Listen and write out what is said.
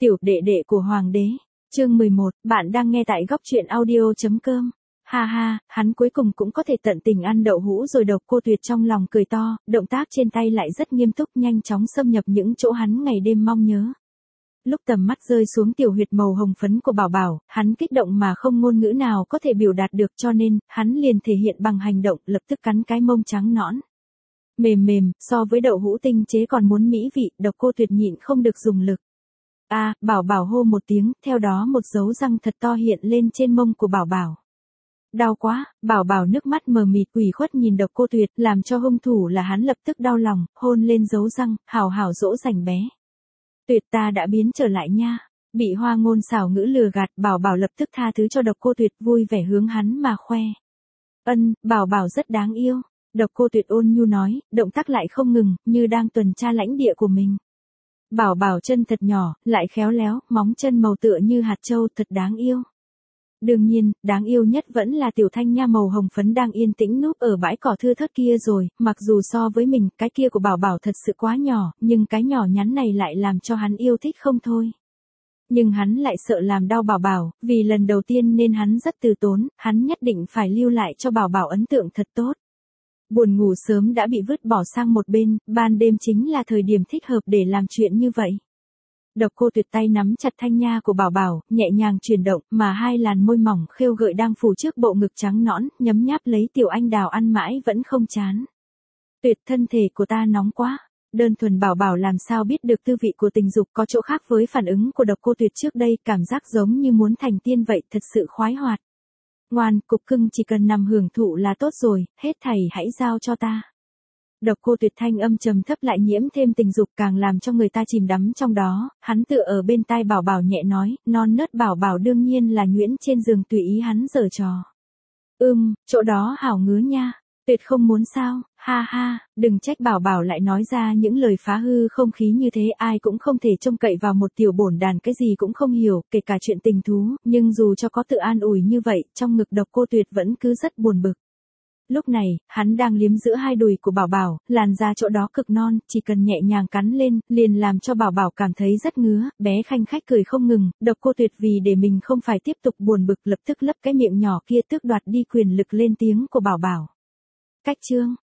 Tiểu đệ đệ của hoàng đế. Chương 11, bạn đang nghe tại góc truyện audio.com. Ha ha, hắn cuối cùng cũng có thể tận tình ăn đậu hũ rồi. Độc Cô Tuyệt trong lòng cười to, động tác trên tay lại rất nghiêm túc, nhanh chóng xâm nhập những chỗ hắn ngày đêm mong nhớ. Lúc tầm mắt rơi xuống tiểu huyệt màu hồng phấn của Bảo Bảo, hắn kích động mà không ngôn ngữ nào có thể biểu đạt được, cho nên hắn liền thể hiện bằng hành động, lập tức cắn cái mông trắng nõn. Mềm mềm, so với đậu hũ tinh chế còn muốn mỹ vị. Độc Cô Tuyệt nhịn không được dùng lực. Bảo Bảo hô một tiếng, theo đó một dấu răng thật to hiện lên trên mông của Bảo Bảo. Đau quá. Bảo Bảo nước mắt mờ mịt ủy khuất nhìn Độc Cô Tuyệt, làm cho hung thủ là hắn lập tức đau lòng, hôn lên dấu răng, hào hào dỗ dành bé. Tuyệt, ta đã biến trở lại nha. Bị Hoa Ngôn xảo ngữ lừa gạt, Bảo Bảo lập tức tha thứ cho Độc Cô Tuyệt, vui vẻ hướng hắn mà khoe. Bảo Bảo rất đáng yêu. Độc Cô Tuyệt ôn nhu nói, động tác lại không ngừng, như đang tuần tra lãnh địa của mình. Bảo Bảo chân thật nhỏ, lại khéo léo, móng chân màu tựa như hạt châu, thật đáng yêu. Đương nhiên, đáng yêu nhất vẫn là tiểu thanh nha màu hồng phấn đang yên tĩnh núp ở bãi cỏ thưa thớt kia rồi, mặc dù so với mình, cái kia của Bảo Bảo thật sự quá nhỏ, nhưng cái nhỏ nhắn này lại làm cho hắn yêu thích không thôi. Nhưng hắn lại sợ làm đau Bảo Bảo, vì lần đầu tiên nên hắn rất từ tốn, hắn nhất định phải lưu lại cho Bảo Bảo ấn tượng thật tốt. Buồn ngủ sớm đã bị vứt bỏ sang một bên, ban đêm chính là thời điểm thích hợp để làm chuyện như vậy. Độc Cô Tuyệt tay nắm chặt thanh nha của Bảo Bảo, nhẹ nhàng chuyển động, mà hai làn môi mỏng khêu gợi đang phủ trước bộ ngực trắng nõn, nhấm nháp lấy tiểu anh đào ăn mãi vẫn không chán. Tuyệt, thân thể của ta nóng quá. Đơn thuần Bảo Bảo làm sao biết được tư vị của tình dục, có chỗ khác với phản ứng của Độc Cô Tuyệt trước đây, cảm giác giống như muốn thành tiên vậy, thật sự khoái hoạt. Ngoan, cục cưng, chỉ cần nằm hưởng thụ là tốt rồi, hết thảy hãy giao cho ta. Độc Cô Tuyệt thanh âm trầm thấp lại nhiễm thêm tình dục, càng làm cho người ta chìm đắm trong đó. Hắn tựa ở bên tai Bảo Bảo nhẹ nói, non nớt Bảo Bảo đương nhiên là nhuyễn trên giường tùy ý hắn giở trò. Chỗ đó hảo ngứa nha. Tuyệt không muốn sao? Ha ha, đừng trách Bảo Bảo lại nói ra những lời phá hư không khí như thế, ai cũng không thể trông cậy vào một tiểu bổn đàn cái gì cũng không hiểu, kể cả chuyện tình thú, nhưng dù cho có tự an ủi như vậy, trong ngực Độc Cô Tuyệt vẫn cứ rất buồn bực. Lúc này, hắn đang liếm giữa hai đùi của Bảo Bảo, làn da chỗ đó cực non, chỉ cần nhẹ nhàng cắn lên, liền làm cho Bảo Bảo cảm thấy rất ngứa, bé khanh khách cười không ngừng. Độc Cô Tuyệt vì để mình không phải tiếp tục buồn bực lập tức lấp cái miệng nhỏ kia, tước đoạt đi quyền lực lên tiếng của Bảo Bảo. Cách chương